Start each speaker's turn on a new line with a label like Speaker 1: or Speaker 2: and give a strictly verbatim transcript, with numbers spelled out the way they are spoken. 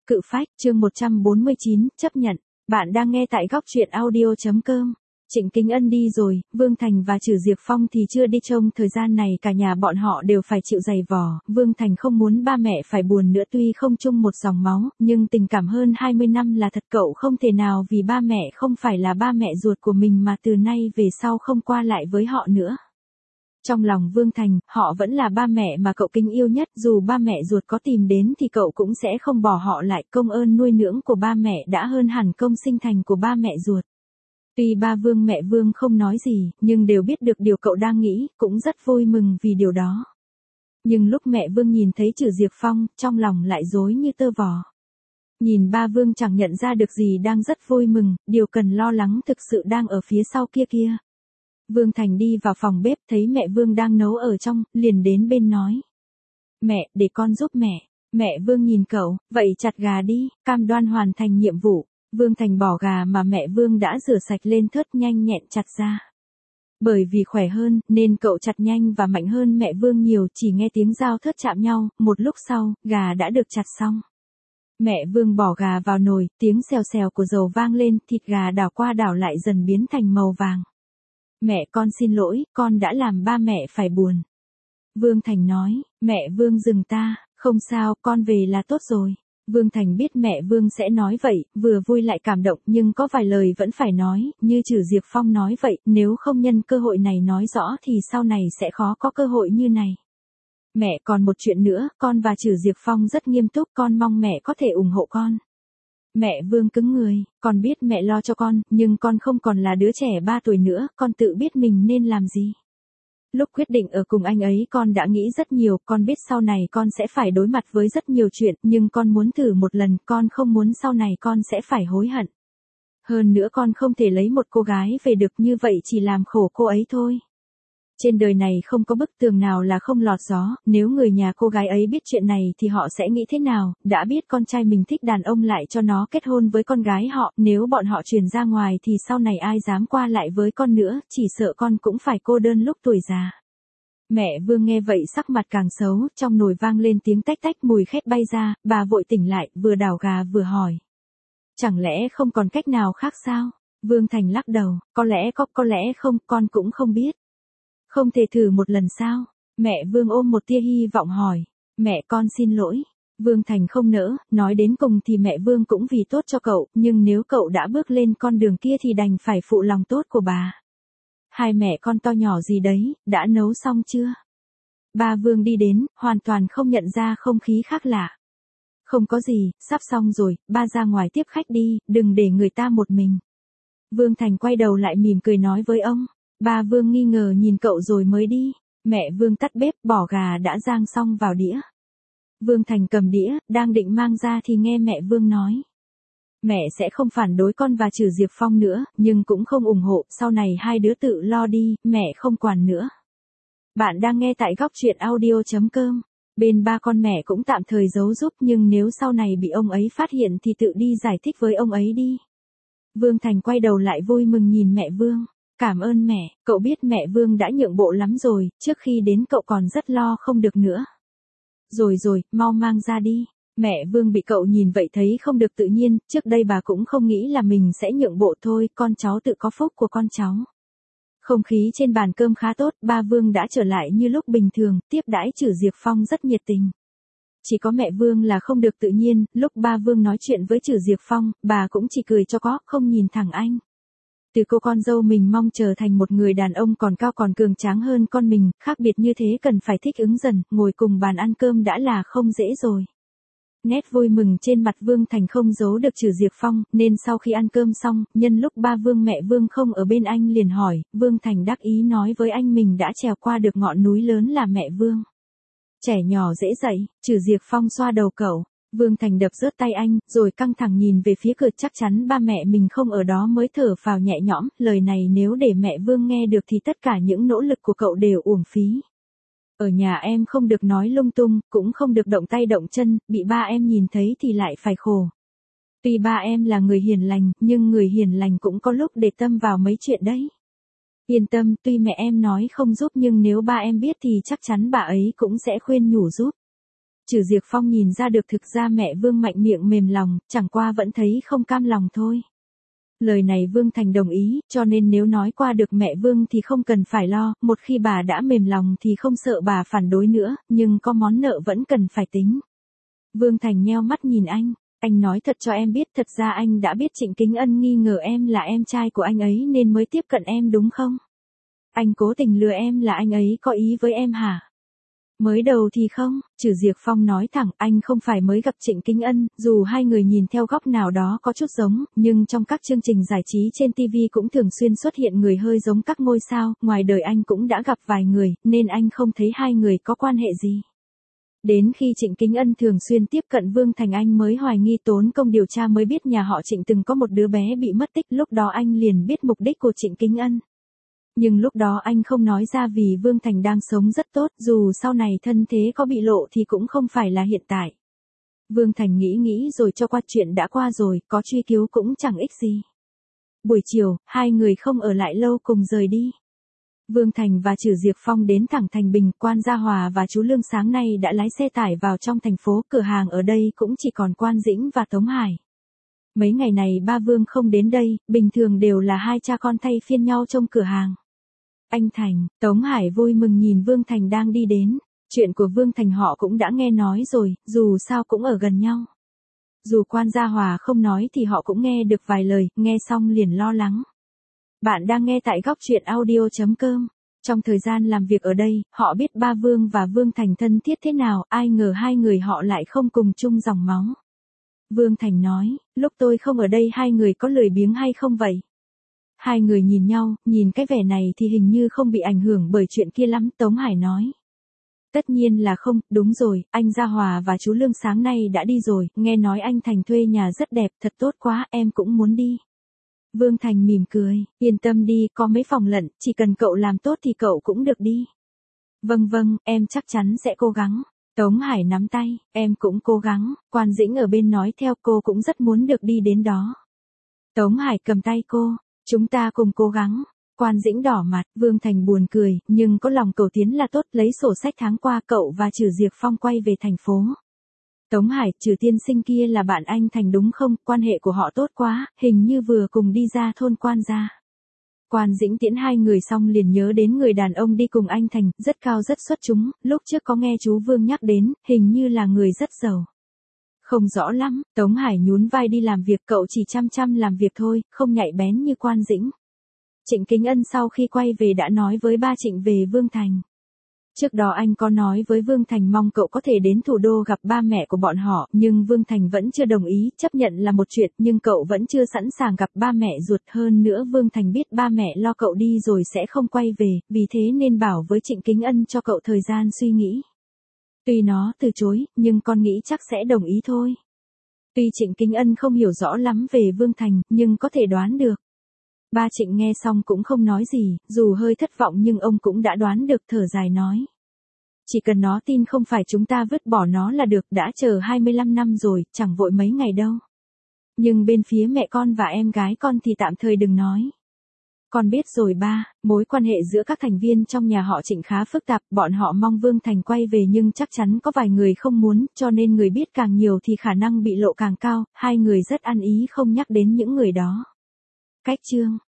Speaker 1: Cự phách, chương một trăm bốn mươi chín, chấp nhận. Bạn đang nghe tại góc truyện audio chấm com. Trịnh Kính Ân đi rồi, Vương Thành và Trử Diệp Phong thì chưa đi. Trong thời gian này cả nhà bọn họ đều phải chịu dày vò. Vương Thành không muốn ba mẹ phải buồn nữa, tuy không chung một dòng máu, nhưng tình cảm hơn hai mươi năm là thật. Cậu không thể nào vì ba mẹ không phải là ba mẹ ruột của mình mà từ nay về sau không qua lại với họ nữa. Trong lòng Vương Thành, họ vẫn là ba mẹ mà cậu kính yêu nhất, dù ba mẹ ruột có tìm đến thì cậu cũng sẽ không bỏ họ lại. Công ơn nuôi ndưỡng của ba mẹ đã hơn hẳn công sinh thành của ba mẹ ruột. Tuy ba Vương mẹ Vương không nói gì, nhưng đều biết được điều cậu đang nghĩ, cũng rất vui mừng vì điều đó. Nhưng lúc mẹ Vương nhìn thấy Trử Diệp Phong, trong lòng lại rối như tơ vò. Nhìn ba Vương chẳng nhận ra được gì đang rất vui mừng, điều cần lo lắng thực sự đang ở phía sau kia kia. Vương Thành đi vào phòng bếp thấy mẹ Vương đang nấu ở trong, liền đến bên nói. Mẹ, để con giúp mẹ. Mẹ Vương nhìn cậu, vậy chặt gà đi, cam đoan hoàn thành nhiệm vụ. Vương Thành bỏ gà mà mẹ Vương đã rửa sạch lên thớt, nhanh nhẹn chặt ra. Bởi vì khỏe hơn, nên cậu chặt nhanh và mạnh hơn mẹ Vương nhiều, chỉ nghe tiếng dao thớt chạm nhau, một lúc sau, gà đã được chặt xong. Mẹ Vương bỏ gà vào nồi, tiếng xèo xèo của dầu vang lên, thịt gà đảo qua đảo lại dần biến thành màu vàng. Mẹ, con xin lỗi, con đã làm ba mẹ phải buồn. Vương Thành nói, mẹ Vương dừng ta, không sao, con về là tốt rồi. Vương Thành biết mẹ Vương sẽ nói vậy, vừa vui lại cảm động, nhưng có vài lời vẫn phải nói, như Trử Diệp Phong nói vậy, nếu không nhân cơ hội này nói rõ thì sau này sẽ khó có cơ hội như này. Mẹ, còn một chuyện nữa, con và Trử Diệp Phong rất nghiêm túc, con mong mẹ có thể ủng hộ con. Mẹ Vương cứng người, con biết mẹ lo cho con, nhưng con không còn là đứa trẻ ba tuổi nữa, con tự biết mình nên làm gì. Lúc quyết định ở cùng anh ấy con đã nghĩ rất nhiều, con biết sau này con sẽ phải đối mặt với rất nhiều chuyện, nhưng con muốn thử một lần, con không muốn sau này con sẽ phải hối hận. Hơn nữa con không thể lấy một cô gái về được, như vậy chỉ làm khổ cô ấy thôi. Trên đời này không có bức tường nào là không lọt gió, nếu người nhà cô gái ấy biết chuyện này thì họ sẽ nghĩ thế nào, đã biết con trai mình thích đàn ông lại cho nó kết hôn với con gái họ, nếu bọn họ truyền ra ngoài thì sau này ai dám qua lại với con nữa, chỉ sợ con cũng phải cô đơn lúc tuổi già. Mẹ Vương nghe vậy sắc mặt càng xấu, trong nồi vang lên tiếng tách tách, mùi khét bay ra, bà vội tỉnh lại, vừa đảo gà vừa hỏi. Chẳng lẽ không còn cách nào khác sao? Vương Thành lắc đầu, có lẽ có, có lẽ không, con cũng không biết. Không thể thử một lần sao? Mẹ Vương ôm một tia hy vọng hỏi. Mẹ, con xin lỗi. Vương Thành không nỡ, nói đến cùng thì mẹ Vương cũng vì tốt cho cậu, nhưng nếu cậu đã bước lên con đường kia thì đành phải phụ lòng tốt của bà. Hai mẹ con to nhỏ gì đấy, đã nấu xong chưa? Ba Vương đi đến, hoàn toàn không nhận ra không khí khác lạ. Không có gì, sắp xong rồi, ba ra ngoài tiếp khách đi, đừng để người ta một mình. Vương Thành quay đầu lại mỉm cười nói với ông. Ba Vương nghi ngờ nhìn cậu rồi mới đi. Mẹ Vương tắt bếp, bỏ gà đã rang xong vào đĩa. Vương Thành cầm đĩa, đang định mang ra thì nghe mẹ Vương nói. Mẹ sẽ không phản đối con và Trử Diệp Phong nữa, nhưng cũng không ủng hộ, sau này hai đứa tự lo đi, mẹ không quản nữa. Bạn đang nghe tại góc truyện audio chấm com. Bên ba con mẹ cũng tạm thời giấu giúp, nhưng nếu sau này bị ông ấy phát hiện thì tự đi giải thích với ông ấy đi. Vương Thành quay đầu lại vui mừng nhìn mẹ Vương. Cảm ơn mẹ, cậu biết mẹ Vương đã nhượng bộ lắm rồi, trước khi đến cậu còn rất lo không được nữa. Rồi rồi, mau mang ra đi. Mẹ Vương bị cậu nhìn vậy thấy không được tự nhiên, trước đây bà cũng không nghĩ là mình sẽ nhượng bộ thôi, con cháu tự có phúc của con cháu. Không khí trên bàn cơm khá tốt, ba Vương đã trở lại như lúc bình thường, tiếp đãi Trử Diệp Phong rất nhiệt tình. Chỉ có mẹ Vương là không được tự nhiên, lúc ba Vương nói chuyện với Trử Diệp Phong, bà cũng chỉ cười cho có, không nhìn thẳng anh. Từ cô con dâu mình mong trở thành một người đàn ông còn cao còn cường tráng hơn con mình, khác biệt như thế cần phải thích ứng dần, ngồi cùng bàn ăn cơm đã là không dễ rồi. Nét vui mừng trên mặt Vương Thành không giấu được Trử Diệp Phong, nên sau khi ăn cơm xong, nhân lúc ba Vương mẹ Vương không ở bên anh liền hỏi, Vương Thành đắc ý nói với anh mình đã trèo qua được ngọn núi lớn là mẹ Vương. Trẻ nhỏ dễ dạy, Trử Diệp Phong xoa đầu cậu. Vương Thành đập rớt tay anh, rồi căng thẳng nhìn về phía cửa, chắc chắn ba mẹ mình không ở đó mới thở phào nhẹ nhõm, lời này nếu để mẹ Vương nghe được thì tất cả những nỗ lực của cậu đều uổng phí. Ở nhà em không được nói lung tung, cũng không được động tay động chân, bị ba em nhìn thấy thì lại phải khổ. Tuy ba em là người hiền lành, nhưng người hiền lành cũng có lúc để tâm vào mấy chuyện đấy. Yên tâm, tuy mẹ em nói không giúp nhưng nếu ba em biết thì chắc chắn bà ấy cũng sẽ khuyên nhủ giúp. Trử Diệp Phong nhìn ra được thực ra mẹ Vương Mạnh miệng mềm lòng, chẳng qua vẫn thấy không cam lòng thôi. Lời này Vương Thành đồng ý, cho nên nếu nói qua được mẹ Vương thì không cần phải lo, một khi bà đã mềm lòng thì không sợ bà phản đối nữa, nhưng có món nợ vẫn cần phải tính. Vương Thành nheo mắt nhìn anh, anh nói thật cho em biết, thật ra anh đã biết Trịnh Kính Ân nghi ngờ em là em trai của anh ấy nên mới tiếp cận em đúng không? Anh cố tình lừa em là anh ấy có ý với em hả? Mới đầu thì không, Trử Diệp Phong nói thẳng, anh không phải mới gặp Trịnh Kính Ân, dù hai người nhìn theo góc nào đó có chút giống, nhưng trong các chương trình giải trí trên ti vi cũng thường xuyên xuất hiện người hơi giống các ngôi sao, ngoài đời anh cũng đã gặp vài người, nên anh không thấy hai người có quan hệ gì. Đến khi Trịnh Kính Ân thường xuyên tiếp cận Vương Thành anh mới hoài nghi, tốn công điều tra mới biết nhà họ Trịnh từng có một đứa bé bị mất tích, lúc đó anh liền biết mục đích của Trịnh Kính Ân. Nhưng lúc đó anh không nói ra vì Vương Thành đang sống rất tốt, dù sau này thân thế có bị lộ thì cũng không phải là hiện tại. Vương Thành nghĩ nghĩ rồi cho qua, chuyện đã qua rồi, có truy cứu cũng chẳng ích gì. Buổi chiều, hai người không ở lại lâu cùng rời đi. Vương Thành và Trử Diệp Phong đến thẳng Thành Bình, Quan Gia Hòa và chú Lương sáng nay đã lái xe tải vào trong thành phố, cửa hàng ở đây cũng chỉ còn Quan Dĩnh và Tống Hải. Mấy ngày này ba Vương không đến đây, bình thường đều là hai cha con thay phiên nhau trông cửa hàng. Anh Thành, Tống Hải vui mừng nhìn Vương Thành đang đi đến, chuyện của Vương Thành họ cũng đã nghe nói rồi, dù sao cũng ở gần nhau. Dù Quan Gia Hòa không nói thì họ cũng nghe được vài lời, nghe xong liền lo lắng. Bạn đang nghe tại góc truyện audio chấm com. Trong thời gian làm việc ở đây, họ biết ba Vương và Vương Thành thân thiết thế nào, ai ngờ hai người họ lại không cùng chung dòng máu. Vương Thành nói, lúc tôi không ở đây hai người có lười biếng hay không vậy? Hai người nhìn nhau, nhìn cái vẻ này thì hình như không bị ảnh hưởng bởi chuyện kia lắm, Tống Hải nói. Tất nhiên là không, đúng rồi, anh Gia Hòa và chú Lương sáng nay đã đi rồi, nghe nói anh Thành thuê nhà rất đẹp, thật tốt quá, em cũng muốn đi. Vương Thành mỉm cười, yên tâm đi, có mấy phòng lận, chỉ cần cậu làm tốt thì cậu cũng được đi. Vâng vâng, em chắc chắn sẽ cố gắng. Tống Hải nắm tay, em cũng cố gắng, Quan Dĩnh ở bên nói theo, cô cũng rất muốn được đi đến đó. Tống Hải cầm tay cô, chúng ta cùng cố gắng. Quan Dĩnh đỏ mặt, Vương Thành buồn cười, nhưng có lòng cầu tiến là tốt, lấy sổ sách tháng qua cậu và Trử Diệp Phong quay về thành phố. Tống Hải, Trử tiên sinh kia là bạn anh Thành đúng không, quan hệ của họ tốt quá, hình như vừa cùng đi ra thôn Quan gia. Quan Dĩnh tiễn hai người xong liền nhớ đến người đàn ông đi cùng anh Thành, rất cao rất xuất chúng, lúc trước có nghe chú Vương nhắc đến, hình như là người rất giàu. Không rõ lắm, Tống Hải nhún vai đi làm việc, cậu chỉ chăm chăm làm việc thôi, không nhạy bén như Quan Dĩnh. Trịnh Kính Ân sau khi quay về đã nói với ba Trịnh về Vương Thành. Trước đó anh có nói với Vương Thành mong cậu có thể đến thủ đô gặp ba mẹ của bọn họ, nhưng Vương Thành vẫn chưa đồng ý, chấp nhận là một chuyện, nhưng cậu vẫn chưa sẵn sàng gặp ba mẹ ruột, hơn nữa Vương Thành biết ba mẹ lo cậu đi rồi sẽ không quay về, vì thế nên bảo với Trịnh Kính Ân cho cậu thời gian suy nghĩ. Tuy nó từ chối, nhưng con nghĩ chắc sẽ đồng ý thôi. Tuy Trịnh Kính Ân không hiểu rõ lắm về Vương Thành, nhưng có thể đoán được. Ba Trịnh nghe xong cũng không nói gì, dù hơi thất vọng nhưng ông cũng đã đoán được, thở dài nói. Chỉ cần nó tin không phải chúng ta vứt bỏ nó là được, đã chờ hai mươi lăm năm rồi, chẳng vội mấy ngày đâu. Nhưng bên phía mẹ con và em gái con thì tạm thời đừng nói. Con biết rồi ba, mối quan hệ giữa các thành viên trong nhà họ Trịnh khá phức tạp, bọn họ mong Vương Thành quay về nhưng chắc chắn có vài người không muốn, cho nên người biết càng nhiều thì khả năng bị lộ càng cao, hai người rất ăn ý không nhắc đến những người đó. Cách chương